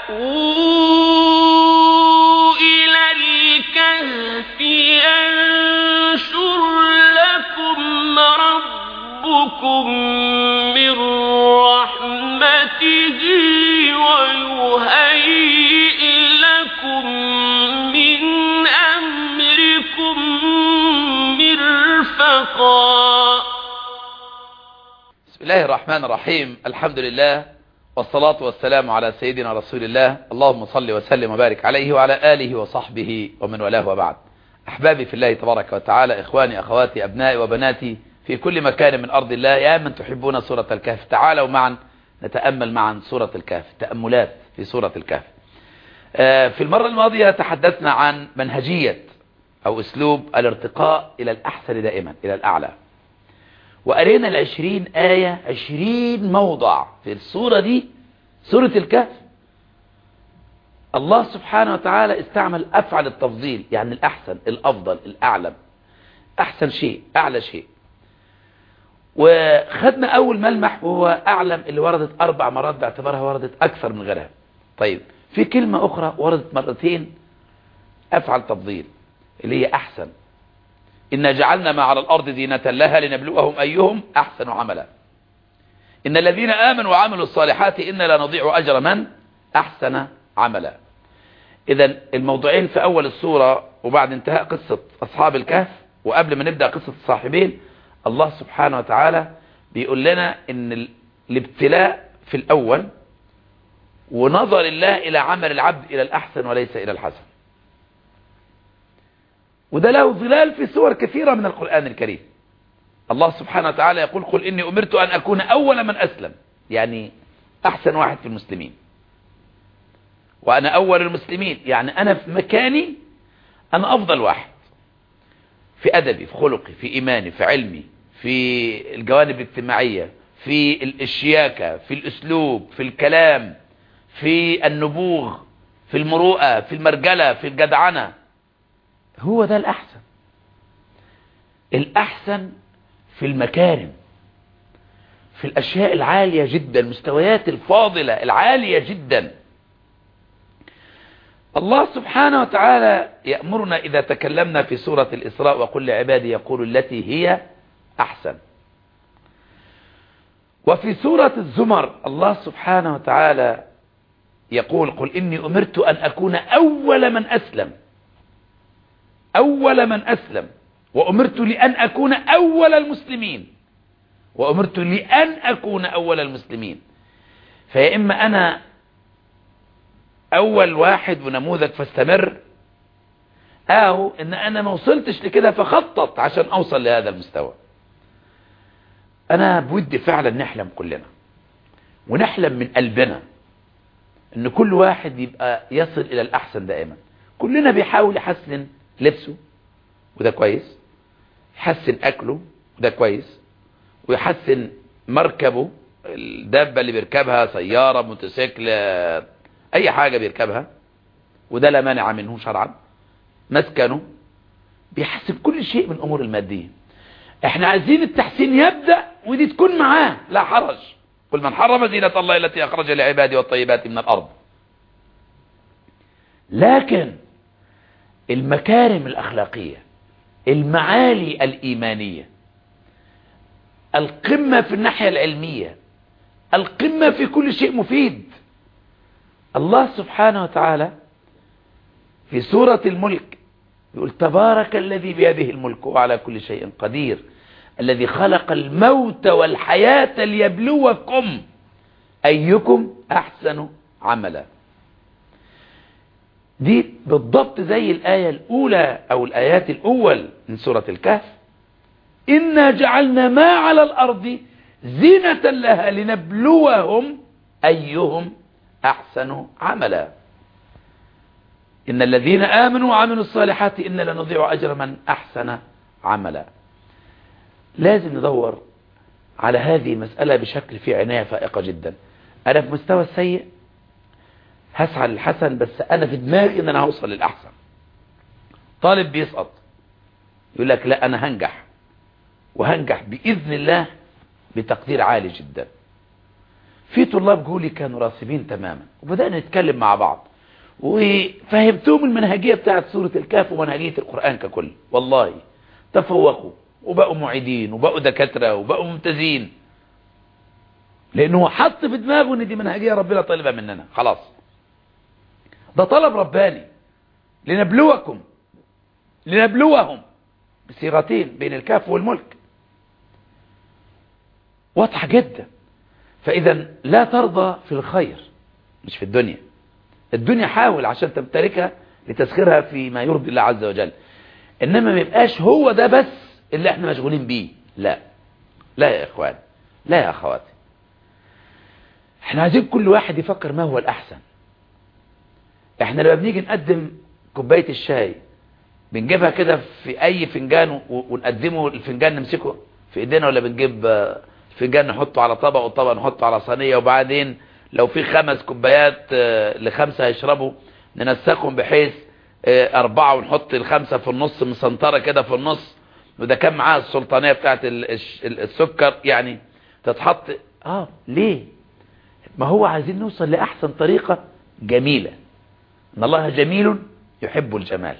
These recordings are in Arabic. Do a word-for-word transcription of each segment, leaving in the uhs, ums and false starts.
إلى الكهف ينشر لكم ربكم من رحمته ويهيئ لكم من أمركم مرفقا. بسم الله الرحمن الرحيم. الحمد لله والصلاة والسلام على سيدنا رسول الله. اللهم صل وسلم وبارك عليه وعلى آله وصحبه ومن والاه وبعد. أحبابي في الله تبارك وتعالى، إخواني أخواتي أبنائي وبناتي في كل مكان من أرض الله، يا من تحبون سورة الكهف، تعالوا معا نتأمل معا سورة الكهف، تأملات في سورة الكهف. في المرة الماضية تحدثنا عن منهجية أو أسلوب الارتقاء إلى الأحسن دائما، إلى الأعلى، وقرينا العشرين آية، عشرين موضع في السورة دي، سورة الكهف. الله سبحانه وتعالى استعمل أفعل التفضيل، يعني الأحسن، الأفضل، الأعلم، أحسن شيء، أعلى شيء. وخدنا أول ملمح وهو أعلم، اللي وردت أربع مرات باعتبارها وردت أكثر من غيرها. طيب في كلمة أخرى وردت مرتين أفعل تفضيل، اللي هي أحسن. إنا جعلنا ما على الأرض زينة لها لنبلوهم أيهم أحسن عملا. إن الذين آمنوا وعملوا الصالحات إنا لا نضيع أجر من أحسن عملا. إذن الموضوعين في أول السورة وبعد انتهاء قصة أصحاب الكهف وقبل ما نبدأ قصة الصاحبين، الله سبحانه وتعالى بيقول لنا إن الابتلاء في الأول، ونظر الله إلى عمل العبد إلى الأحسن وليس إلى الحسن. وده له ظلال في سور كثيرة من القرآن الكريم. الله سبحانه وتعالى يقول: قل إني أمرت أن أكون أول من أسلم، يعني أحسن واحد في المسلمين، وأنا أول المسلمين، يعني أنا في مكاني أنا أفضل واحد، في أدبي، في خلقي، في إيماني، في علمي، في الجوانب الاجتماعية، في الشياكة، في الأسلوب، في الكلام، في النبوغ، في المروءة، في المرجلة، في الجدعنة. هو ده الأحسن. الأحسن في المكارم، في الأشياء العالية جدا، المستويات الفاضلة العالية جدا. الله سبحانه وتعالى يأمرنا إذا تكلمنا في سورة الإسراء: وقل لعبادي يقول التي هي أحسن. وفي سورة الزمر الله سبحانه وتعالى يقول: قل إني أمرت أن أكون أول من أسلم، أول من أسلم، وأمرت لأن أكون أول المسلمين، وأمرت لأن أكون أول المسلمين. فيا إما أنا أول واحد ونموذج فاستمر، أو إن أنا ما وصلتش لكده فخطط عشان أوصل لهذا المستوى. أنا بودي فعلا نحلم كلنا، ونحلم من قلبنا إن كل واحد يبقى يصل إلى الأحسن دائما. كلنا بيحاول يحسن لبسه وده كويس، يحسن أكله وده كويس، ويحسن مركبه، الدابة اللي بيركبها، سيارة، موتوسيكل، أي حاجة بيركبها، وده لا مانع منه شرعا. مسكنه، بيحسن كل شيء من أمور المادية. احنا عايزين التحسين يبدأ ودي تكون معاه، لا حرج. قل من حرم زينة الله التي أخرج لعباده والطيبات من الأرض. لكن المكارم الأخلاقية، المعالي الإيمانية، القمة في الناحية العلمية، القمة في كل شيء مفيد. الله سبحانه وتعالى في سورة الملك يقول: تبارك الذي بيده الملك وعلى كل شيء قدير، الذي خلق الموت والحياة ليبلوكم أيكم أحسن عملا. دي بالضبط زي الآية الأولى أو الآيات الأول من سورة الكهف: إنا جعلنا ما على الأرض زينة لها لنبلوهم أيهم أحسن عملا. إن الذين آمنوا وعملوا الصالحات إنا لا نضيع أجر من أحسن عملا. لازم ندور على هذه المسألة بشكل فيه عناية فائقة جدا. أنا في مستوى السيء هسعى للحسن، بس أنا في دماغي إن أنا هوصل للأحسن. طالب بيسقط يقول لك: لا أنا هنجح، وهنجح بإذن الله بتقدير عالي جدا. في طلاب جولي كانوا راسبين تماما، وبدأنا نتكلم مع بعض وفهمتهم المنهجية بتاعت سورة الكهف ومنهجية القرآن ككل. والله تفوقوا وبقوا معيدين وبقوا دكاترة وبقوا ممتازين، لأنه حط في دماغه ان دي منهجية ربنا طالبها مننا. خلاص، ده طلب رباني، لنبلوكم لنبلوهم بصيغتين بين الكاف والملك، واضحة جدا. فإذا لا ترضى في الخير، مش في الدنيا. الدنيا حاول عشان تمتلكها لتسخيرها فيما يرضي الله عز وجل، إنما ما يبقاش هو ده بس اللي احنا مشغولين بيه. لا لا يا إخوان، لا يا أخواتي، احنا عايزين كل واحد يفكر ما هو الأحسن. احنا لما بنيجي نقدم كوباية الشاي بنجيبها كده في أي فنجان ونقدمه الفنجان نمسكه في إيدينا، ولا بنجيب فنجان نحطه على طبق والطبق نحطه على صينية، وبعدين لو في خمس كوبايات لخمسة هيشربوا ننسقهم بحيث أربعة ونحط الخمسة في النص مسنطرة كده في النص، وده كان معاها السلطانية بتاعت السكر يعني تتحط. اه ليه؟ ما هو عايزين نوصل لأحسن طريقة جميلة، إن الله جميل يحب الجمال.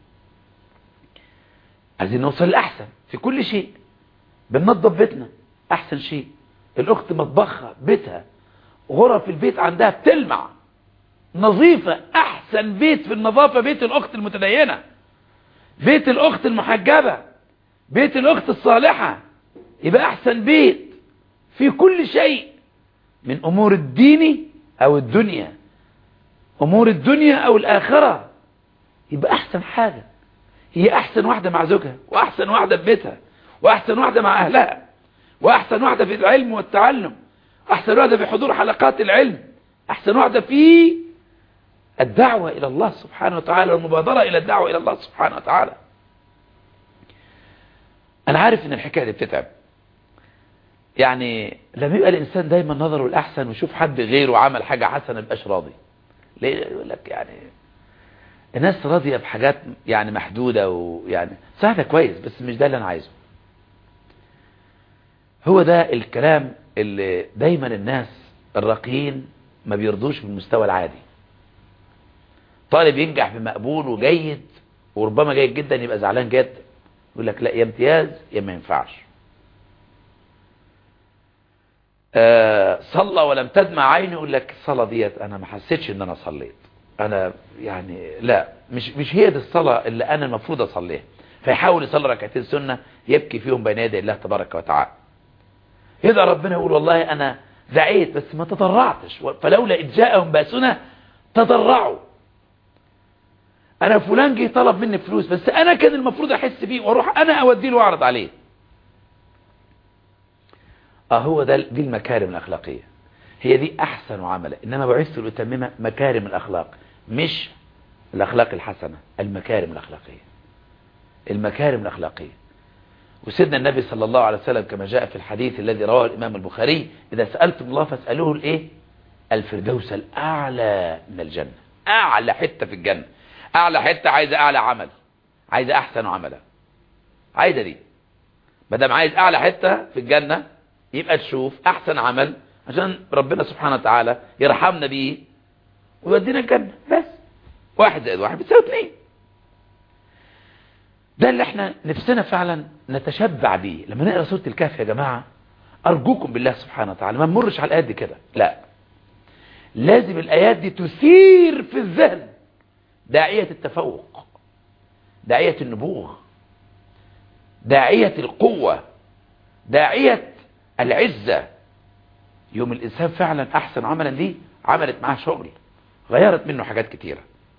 عايزين نوصل لأحسن في كل شيء. بننظف بيتنا أحسن شيء، الأخت مطبخها بيتها غرف البيت عندها بتلمع نظيفة، أحسن بيت في النظافة بيت الأخت المتدينة، بيت الأخت المحجبة، بيت الأخت الصالحة، يبقى أحسن بيت في كل شيء من أمور الدين أو الدنيا، أمور الدنيا أو الآخرة، يبقى أحسن حاجة. هي أحسن واحدة مع زوجها، وأحسن واحدة في بيتها، وأحسن واحدة مع أهلها، وأحسن واحدة في العلم والتعلم، أحسن واحدة في حضور حلقات العلم، أحسن واحدة في الدعوة إلى الله سبحانه وتعالى والمبادرة إلى الدعوة إلى الله سبحانه وتعالى. أنا عارف إن الحكاية دي بتتعب، يعني لما يبقى الإنسان دايما نظره الأحسن ويشوف حد غيره عمل حاجة حسنة مبقاش راضي. ليه؟ يقول لك يعني الناس راضية بحاجات يعني محدودة، ويعني صحيح ده كويس بس مش ده اللي أنا عايزه. هو ده الكلام اللي دايما الناس الراقيين ما بيرضوش بالمستوى العادي. طالب ينجح بمقبول وجيد وربما جيد جدا يبقى زعلان جدا، يقول لك لا يا امتياز يا ما ينفعش. آه صلى ولم تدمع عيني، يقول لك الصلاة ديت انا ما حسيتش ان انا صليت، انا يعني لا مش مش هي دي الصلاة اللي انا المفروض اصليها، فيحاول يصلي ركعتين سنة يبكي فيهم بين يدي الله تبارك وتعالى. يدعى ربنا يقول والله انا دعيت بس ما تضرعتش، فلولا إذ جاءهم بأسنا تضرعوا. انا فلان جه طلب مني فلوس بس انا كان المفروض احس بيه واروح انا اوديه له واعرض عليه. اه هو ده دي المكارم الاخلاقيه، هي دي احسن عملا. انما بعثت لاتمم مكارم الاخلاق، مش الاخلاق الحسنه، المكارم الاخلاقيه، المكارم الاخلاقيه. وسيدنا النبي صلى الله عليه وسلم كما جاء في الحديث الذي رواه الامام البخاري: اذا سالتم الله فاسالوه الايه؟ الفردوس الاعلى من الجنه. اعلى حته في الجنه، اعلى حته عايزه اعلى عمل، عايزه احسن عملا، عايزه دي. ما دام عايز اعلى حته في الجنه يبقى تشوف احسن عمل عشان ربنا سبحانه وتعالى يرحمنا بيه ويودينا الجنه. بس واحد زائد واحد بتساوي اتنين. ده اللي احنا نفسنا فعلا نتشبع بيه. لما نقرا سوره الكهف يا جماعه ارجوكم بالله سبحانه وتعالى ما نمرش على الايات دي كده، لا، لازم الايات دي تثير في الذهن داعيه التفوق، داعيه النبوغ، داعيه القوه، داعيه العزه. يوم الانسان فعلا احسن عملا دي عملت معاه شغل، غيرت منه حاجات كتيره.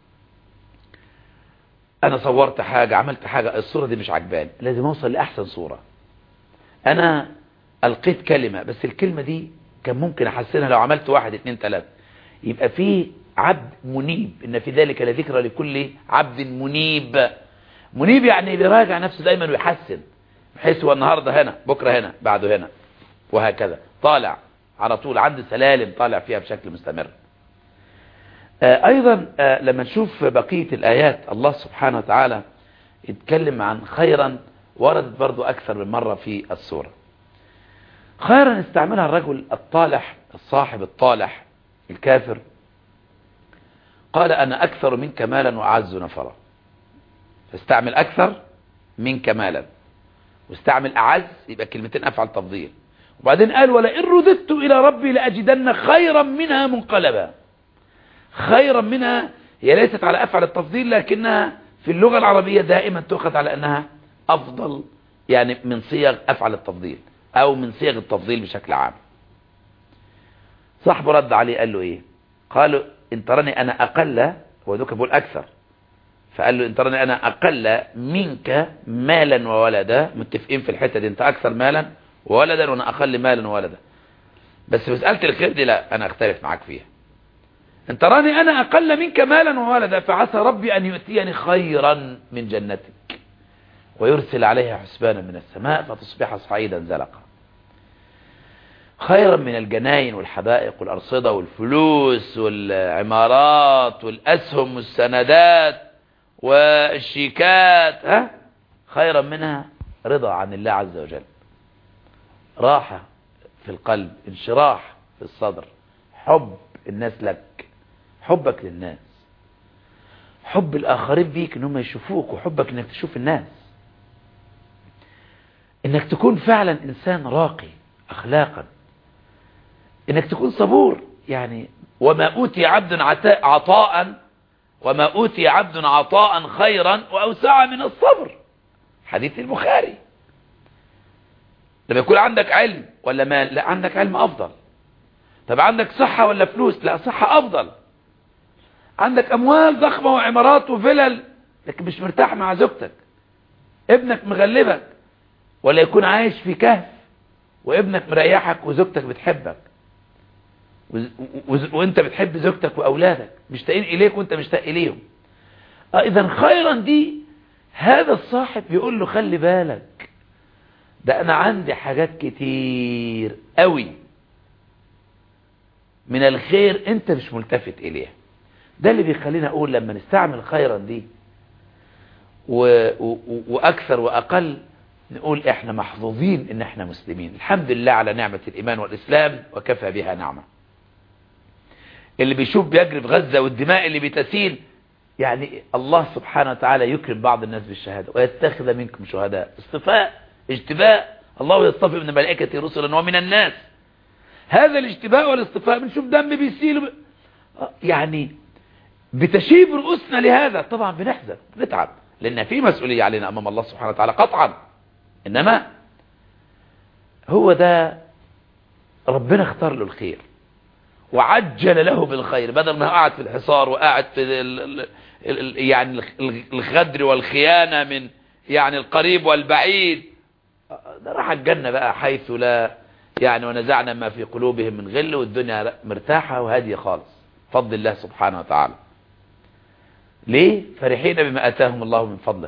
انا صورت حاجه، عملت حاجه، الصوره دي مش عجباني، لازم اوصل لاحسن صوره. انا القيت كلمه بس الكلمه دي كان ممكن احسنها لو عملت واحد اتنين تلاته. يبقى في عبد منيب، ان في ذلك لذكرى لكل عبد منيب. منيب يعني بيراجع نفسه دايما ويحسن، بحيث هو النهارده هنا، بكره هنا، بعده هنا، وهكذا طالع على طول، عنده سلالم طالع فيها بشكل مستمر. آه ايضا آه لما نشوف بقية الايات الله سبحانه وتعالى يتكلم عن خيرا، وردت برضو اكثر من مرة في السورة. خيرا استعملها الرجل الطالح الصاحب الطالح الكافر قال أنا أكثر منك مالا وأعز نفرا، فاستعمل أكثر منك مالا واستعمل أعز، يبقى كلمتين أفعل تفضيل. وبعدين قال ولئن رددت إلى ربي لأجدن خيرا منها منقلبا. خيرا منها هي ليست على أفعل التفضيل، لكنها في اللغة العربية دائما تؤخذ على أنها أفضل، يعني من صيغ أفعل التفضيل أو من صيغ التفضيل بشكل عام. صاحبه رد عليه قال له إيه؟ قال إن تراني أنا أقل، هو دوك بقول أكثر، فقال له إن تراني أنا أقل منك مالا وولدا، متفقين في الحتة دي، أنت أكثر مالا وولدا وأنا أقل مالا وولدا، بس مسألة الخير دي لا أنا أختلف معاك فيها. إن تراني أنا أقل منك مالا وولدا فعسى ربي أن يؤتيني خيرا من جنتك ويرسل عليها حسبانا من السماء فتصبح صعيدا زلقا. خيرا من الجناين والحدائق والأرصدة والفلوس والعمارات والأسهم والسندات والشيكات، ها؟ خيرا منها رضا عن الله عز وجل، راحة في القلب، انشراح في الصدر، حب الناس لك، حبك للناس، حب الآخرين بيك انهم يشوفوك، وحبك انك تشوف الناس، انك تكون فعلا انسان راقي اخلاقا، انك تكون صبور. يعني وما اوتي عبد عطاء, عطاء وما اوتي عبد عطاء خيرا واوسع من الصبر، حديث البخاري. لما يكون عندك علم ولا مال، لا عندك علم افضل. طب عندك صحة ولا فلوس، لا صحة افضل. عندك اموال ضخمة وعمارات وفلل لكن مش مرتاح مع زوجتك، ابنك مغلبك، ولا يكون عايش في كهف وابنك مريحك وزوجتك بتحبك وانت بتحب زوجتك واولادك مشتاقين اليك وانت مشتاق اليهم. اه اذا خيرا دي هذا الصاحب يقول له خلي بالك، ده انا عندي حاجات كتير قوي من الخير انت مش ملتفت اليها. ده اللي بيخلينا اقول لما نستعمل خيرا دي و... و... واكثر واقل، نقول احنا محظوظين ان احنا مسلمين، الحمد لله على نعمة الايمان والاسلام وكفى بها نعمة. اللي بيشوف بيجري في غزة والدماء اللي بتسيل، يعني الله سبحانه وتعالى يكرم بعض الناس بالشهادة ويتخذ منكم شهداء، اصطفاء اجتباء، الله يصطفي من الملائكة رسلا ومن الناس. هذا الاجتباء والاصطفاء بنشوف دم بيسيل ب... يعني بتشيب رؤوسنا لهذا، طبعا بنحزن بنتعب لان في مسؤولية علينا امام الله سبحانه وتعالى قطعا، انما هو ده ربنا اختار له الخير وعجل له بالخير، بدل ما قاعد في الحصار وقاعد في ال ال ال يعني الغدر والخيانة من يعني القريب والبعيد، ده راح الجنة بقى حيث لا يعني ونزعنا ما في قلوبهم من غل، والدنيا مرتاحة وهادية خالص فضل الله سبحانه وتعالى. ليه؟ فرحين بما آتاهم الله من فضله.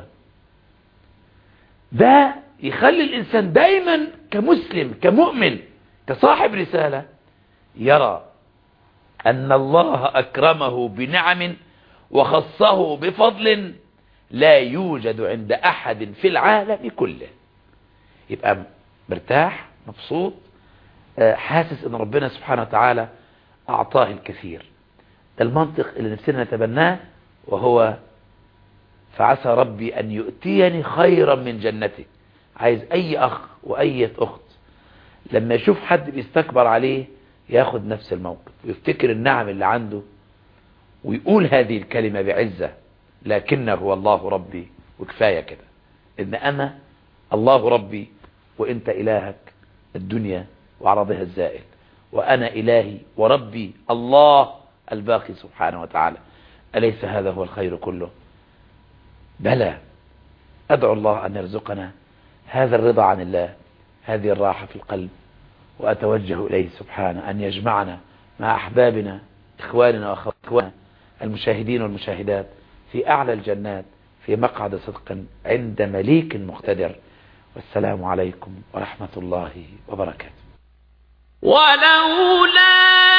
ده يخلي الإنسان دايما كمسلم كمؤمن كصاحب رسالة يرى أن الله أكرمه بنعم وخصه بفضل لا يوجد عند أحد في العالم كله. يبقى مرتاح مبسوط حاسس أن ربنا سبحانه وتعالى أعطاه الكثير. المنطق اللي نفسنا نتبناه وهو فعسى ربي أن يؤتيني خيرا من جنتي. عايز أي أخ وأي أخت لما يشوف حد بيستكبر عليه ياخد نفس الموقف ويفتكر النعم اللي عنده ويقول هذه الكلمة بعزة، لكنه هو الله ربي وكفاية كده، إن أنا الله ربي وإنت إلهك الدنيا وعرضها الزائل، وأنا إلهي وربي الله الباقي سبحانه وتعالى. أليس هذا هو الخير كله؟ بلى. أدعو الله أن يرزقنا هذا الرضا عن الله، هذه الراحة في القلب، وأتوجه إليه سبحانه أن يجمعنا مع أحبابنا إخواننا وأخواتنا المشاهدين والمشاهدات في أعلى الجنات في مقعد صدق عند مليك مقتدر. والسلام عليكم ورحمة الله وبركاته. ولولا